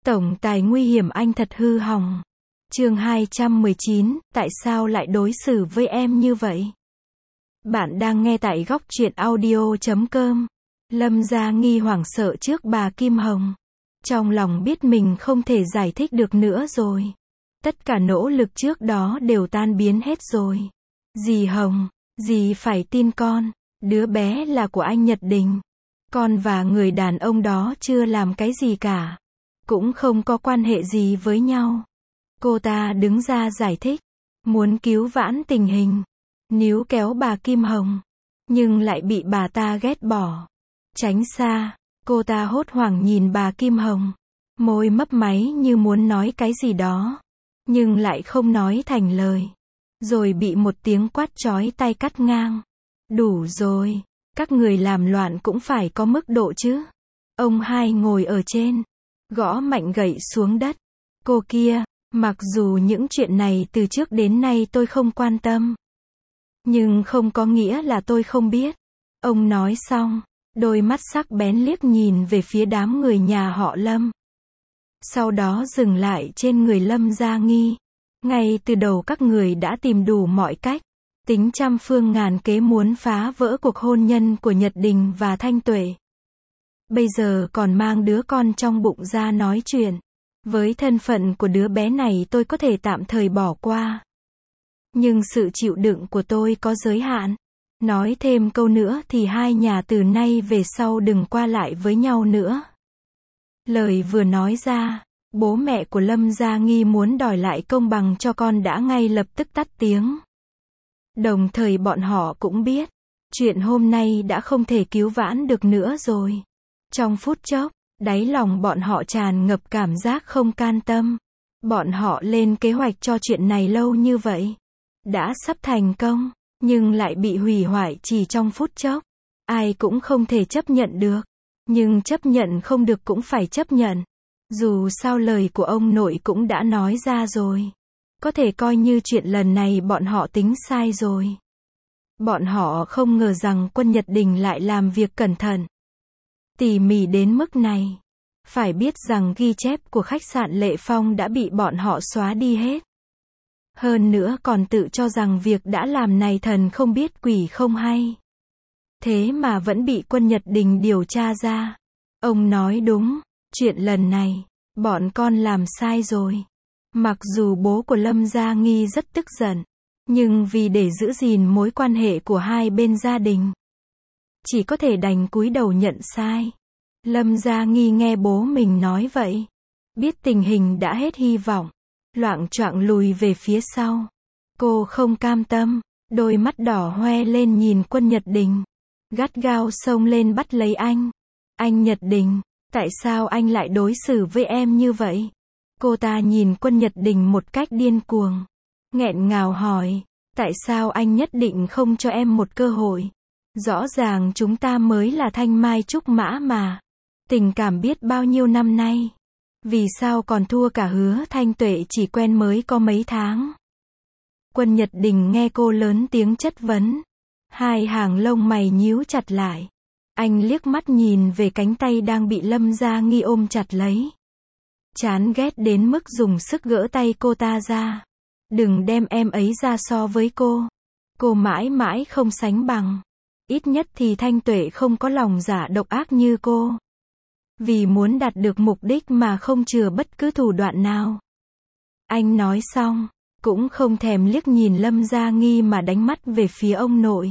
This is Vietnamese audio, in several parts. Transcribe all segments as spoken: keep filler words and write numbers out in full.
Tổng tài nguy hiểm anh thật hư hỏng. Chương hai trăm mười chín, tại sao lại đối xử với em như vậy? Bạn đang nghe tại góc truyện audio chấm com. Lâm Gia Nghi hoảng sợ trước bà Kim Hồng. Trong lòng biết mình không thể giải thích được nữa rồi. Tất cả nỗ lực trước đó đều tan biến hết rồi. Dì Hồng, dì phải tin con. Đứa bé là của anh Nhật Đình. Con và người đàn ông đó chưa làm cái gì cả. Cũng không có quan hệ gì với nhau. Cô ta đứng ra giải thích. Muốn cứu vãn tình hình. Níu kéo bà Kim Hồng. Nhưng lại bị bà ta ghét bỏ. Tránh xa. Cô ta hốt hoảng nhìn bà Kim Hồng. Môi mấp máy như muốn nói cái gì đó. Nhưng lại không nói thành lời. Rồi bị một tiếng quát chói tai cắt ngang. Đủ rồi. Các người làm loạn cũng phải có mức độ chứ. Ông hai ngồi ở trên. Gõ mạnh gậy xuống đất. Cô kia, mặc dù những chuyện này từ trước đến nay tôi không quan tâm. Nhưng không có nghĩa là tôi không biết. Ông nói xong, đôi mắt sắc bén liếc nhìn về phía đám người nhà họ Lâm. Sau đó dừng lại trên người Lâm Gia Nghi. Ngay từ đầu các người đã tìm đủ mọi cách. Tính trăm phương ngàn kế muốn phá vỡ cuộc hôn nhân của Nhật Đình và Thanh Tuệ. Bây giờ còn mang đứa con trong bụng ra nói chuyện. Với thân phận của đứa bé này tôi có thể tạm thời bỏ qua. Nhưng sự chịu đựng của tôi có giới hạn. Nói thêm câu nữa thì hai nhà từ nay về sau đừng qua lại với nhau nữa. Lời vừa nói ra, bố mẹ của Lâm Gia Nghi muốn đòi lại công bằng cho con đã ngay lập tức tắt tiếng. Đồng thời bọn họ cũng biết, chuyện hôm nay đã không thể cứu vãn được nữa rồi. Trong phút chốc, đáy lòng bọn họ tràn ngập cảm giác không can tâm. Bọn họ lên kế hoạch cho chuyện này lâu như vậy. Đã sắp thành công, nhưng lại bị hủy hoại chỉ trong phút chốc. Ai cũng không thể chấp nhận được. Nhưng chấp nhận không được cũng phải chấp nhận. Dù sao lời của ông nội cũng đã nói ra rồi. Có thể coi như chuyện lần này bọn họ tính sai rồi. Bọn họ không ngờ rằng quân Nhật Đình lại làm việc cẩn thận. Tỉ mỉ đến mức này. Phải biết rằng ghi chép của khách sạn Lệ Phong đã bị bọn họ xóa đi hết. Hơn nữa còn tự cho rằng việc đã làm này thần không biết quỷ không hay. Thế mà vẫn bị quân Nhật Đình điều tra ra. Ông nói đúng, chuyện lần này, bọn con làm sai rồi. Mặc dù bố của Lâm Gia Nghi rất tức giận, nhưng vì để giữ gìn mối quan hệ của hai bên gia đình, chỉ có thể đành cúi đầu nhận sai. Lâm Gia Nghi nghe bố mình nói vậy, biết tình hình đã hết hy vọng, loạng choạng lùi về phía sau. Cô không cam tâm, đôi mắt đỏ hoe lên nhìn quân Nhật Đình, gắt gao xông lên bắt lấy anh. Anh Nhật Đình, tại sao anh lại đối xử với em như vậy? Cô ta nhìn quân Nhật Đình một cách điên cuồng, nghẹn ngào hỏi, tại sao anh nhất định không cho em một cơ hội? Rõ ràng chúng ta mới là thanh mai trúc mã mà. Tình cảm biết bao nhiêu năm nay. Vì sao còn thua cả Hứa Thanh Tuệ chỉ quen mới có mấy tháng? Quân Nhật Đình nghe cô lớn tiếng chất vấn. Hai hàng lông mày nhíu chặt lại. Anh liếc mắt nhìn về cánh tay đang bị Lâm Gia Nghi ôm chặt lấy. Chán ghét đến mức dùng sức gỡ tay cô ta ra. Đừng đem em ấy ra so với cô. Cô mãi mãi không sánh bằng. Ít nhất thì Thanh Tuệ không có lòng dạ độc ác như cô. Vì muốn đạt được mục đích mà không chừa bất cứ thủ đoạn nào. Anh nói xong, cũng không thèm liếc nhìn Lâm Gia Nghi mà đánh mắt về phía ông nội.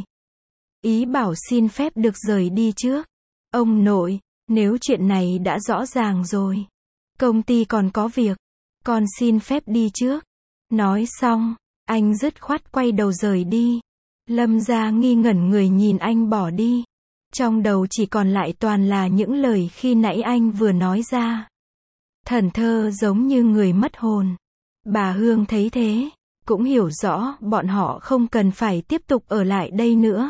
Ý bảo xin phép được rời đi trước. Ông nội, nếu chuyện này đã rõ ràng rồi. Công ty còn có việc. Con xin phép đi trước. Nói xong, anh dứt khoát quay đầu rời đi. Lâm Gia Nghi ngẩn người nhìn anh bỏ đi. Trong đầu chỉ còn lại toàn là những lời khi nãy anh vừa nói ra. Thần thơ giống như người mất hồn. Bà Hương thấy thế, cũng hiểu rõ bọn họ không cần phải tiếp tục ở lại đây nữa.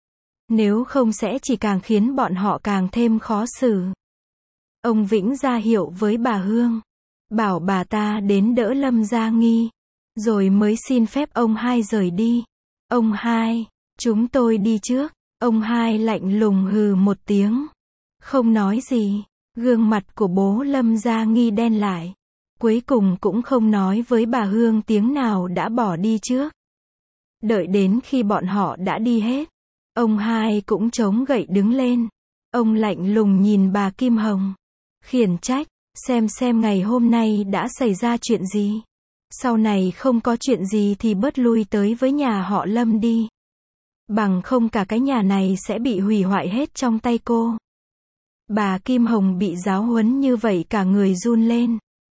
Nếu không sẽ chỉ càng khiến bọn họ càng thêm khó xử. Ông Vĩnh ra hiệu với bà Hương, bảo bà ta đến đỡ Lâm Gia Nghi, rồi mới xin phép ông hai rời đi. Ông hai, chúng tôi đi trước. Ông hai lạnh lùng hừ một tiếng, không nói gì. Gương mặt của bố Lâm Gia Nghi đen lại. Cuối cùng cũng không nói với bà Hương tiếng nào đã bỏ đi trước. Đợi đến khi bọn họ đã đi hết, ông hai cũng chống gậy đứng lên. Ông lạnh lùng nhìn bà Kim Hồng, khiển trách, xem xem ngày hôm nay đã xảy ra chuyện gì. Sau này không có chuyện gì thì bớt lui tới với nhà họ Lâm đi. Bằng không cả cái nhà này sẽ bị hủy hoại hết trong tay cô. Bà Kim Hồng bị giáo huấn như vậy cả người run lên.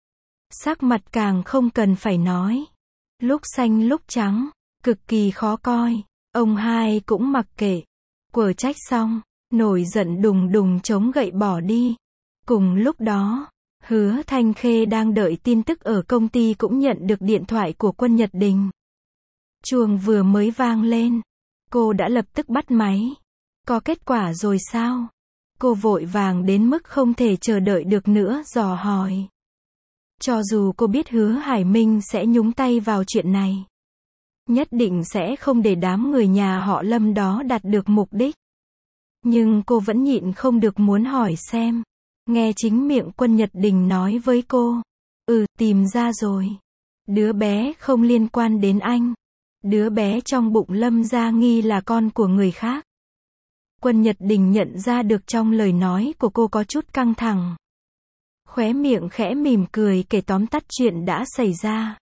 Sắc mặt càng không cần phải nói. Lúc xanh lúc trắng, cực kỳ khó coi. Ông hai cũng mặc kệ. Quở trách xong, nổi giận đùng đùng chống gậy bỏ đi. Cùng lúc đó, Hứa Thanh Khê đang đợi tin tức ở công ty cũng nhận được điện thoại của Quân Nhật Đình. Chuông vừa mới vang lên, cô đã lập tức bắt máy. Có kết quả rồi sao? Cô vội vàng đến mức không thể chờ đợi được nữa dò hỏi. Cho dù cô biết Hứa Hải Minh sẽ nhúng tay vào chuyện này, nhất định sẽ không để đám người nhà họ Lâm đó đạt được mục đích. Nhưng cô vẫn nhịn không được muốn hỏi xem. Nghe chính miệng Quân Nhật Đình nói với cô. Ừ, tìm ra rồi. Đứa bé không liên quan đến anh. Đứa bé trong bụng Lâm Gia Nghi là con của người khác. Quân Nhật Đình nhận ra được trong lời nói của cô có chút căng thẳng. Khóe miệng khẽ mỉm cười kể tóm tắt chuyện đã xảy ra.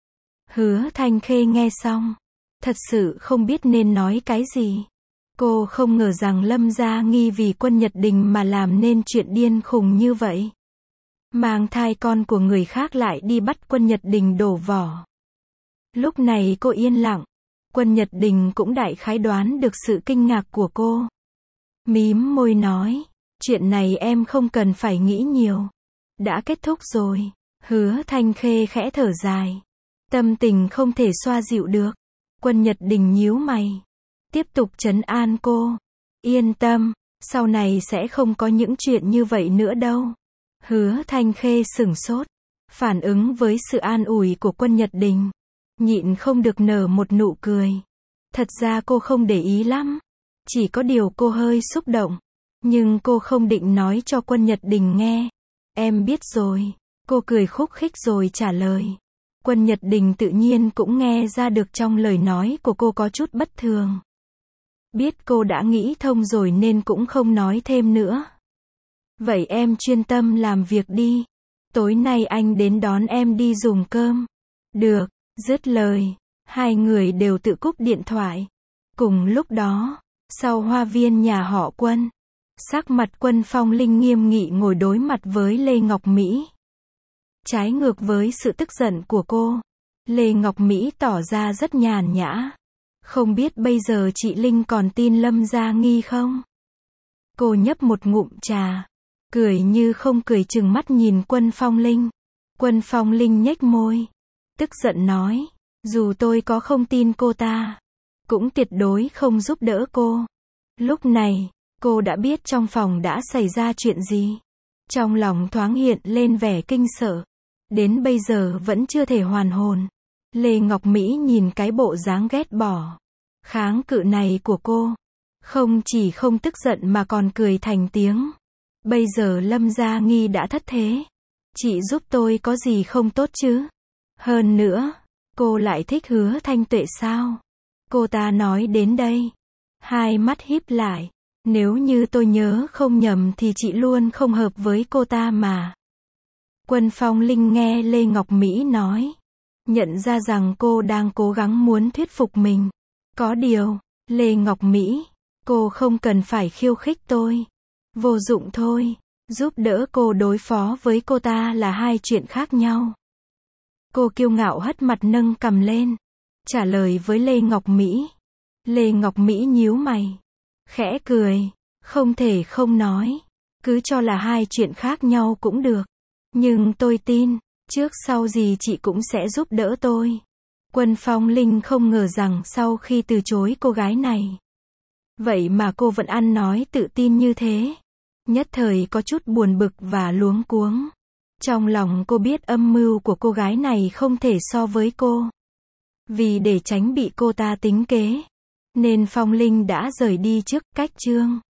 Hứa Thanh Khê nghe xong, thật sự không biết nên nói cái gì. Cô không ngờ rằng Lâm Gia Nghi vì Quân Nhật Đình mà làm nên chuyện điên khùng như vậy. Mang thai con của người khác lại đi bắt Quân Nhật Đình đổ vỏ. Lúc này cô yên lặng. Quân Nhật Đình cũng đại khái đoán được sự kinh ngạc của cô. Mím môi nói, chuyện này em không cần phải nghĩ nhiều. Đã kết thúc rồi. Hứa Thanh Khê khẽ thở dài. Tâm tình không thể xoa dịu được. Quân Nhật Đình nhíu mày. Tiếp tục trấn an cô. Yên tâm, sau này sẽ không có những chuyện như vậy nữa đâu. Hứa Thanh Khê sửng sốt. Phản ứng với sự an ủi của Quân Nhật Đình. Nhịn không được nở một nụ cười. Thật ra cô không để ý lắm. Chỉ có điều cô hơi xúc động. Nhưng cô không định nói cho Quân Nhật Đình nghe. Em biết rồi. Cô cười khúc khích rồi trả lời. Quân Nhật Đình tự nhiên cũng nghe ra được trong lời nói của cô có chút bất thường. Biết cô đã nghĩ thông rồi nên cũng không nói thêm nữa. Vậy em chuyên tâm làm việc đi. Tối nay anh đến đón em đi dùng cơm. Được, dứt lời. Hai người đều tự cúp điện thoại. Cùng lúc đó, sau hoa viên nhà họ Quân, sắc mặt Quân Phong Linh nghiêm nghị ngồi đối mặt với Lê Ngọc Mỹ. Trái ngược với sự tức giận của cô, Lê Ngọc Mỹ tỏ ra rất nhàn nhã. Không biết bây giờ chị Linh còn tin Lâm Gia Nghi không? Cô nhấp một ngụm trà, cười như không cười trừng mắt nhìn Quân Phong Linh. Quân Phong Linh nhếch môi, tức giận nói, dù tôi có không tin cô ta, cũng tuyệt đối không giúp đỡ cô. Lúc này, cô đã biết trong phòng đã xảy ra chuyện gì. Trong lòng thoáng hiện lên vẻ kinh sợ. Đến bây giờ vẫn chưa thể hoàn hồn. Lê Ngọc Mỹ nhìn cái bộ dáng ghét bỏ, kháng cự này của cô. Không chỉ không tức giận mà còn cười thành tiếng. Bây giờ Lâm Gia Nghi đã thất thế. Chị giúp tôi có gì không tốt chứ? Hơn nữa, cô lại thích Hứa Thanh Tuệ sao? Cô ta nói đến đây. Hai mắt híp lại. Nếu như tôi nhớ không nhầm thì chị luôn không hợp với cô ta mà. Quân Phong Linh nghe Lê Ngọc Mỹ nói. Nhận ra rằng cô đang cố gắng muốn thuyết phục mình. Có điều, Lê Ngọc Mỹ, cô không cần phải khiêu khích tôi. Vô dụng thôi. Giúp đỡ cô đối phó với cô ta là hai chuyện khác nhau. Cô kiêu ngạo hất mặt nâng cằm lên. Trả lời với Lê Ngọc Mỹ. Lê Ngọc Mỹ nhíu mày. Khẽ cười. Không thể không nói. Cứ cho là hai chuyện khác nhau cũng được. Nhưng tôi tin, trước sau gì chị cũng sẽ giúp đỡ tôi. Quân Phong Linh không ngờ rằng sau khi từ chối cô gái này, vậy mà cô vẫn ăn nói tự tin như thế. Nhất thời có chút buồn bực và luống cuống. Trong lòng cô biết âm mưu của cô gái này không thể so với cô. Vì để tránh bị cô ta tính kế, nên Phong Linh đã rời đi trước cách chương.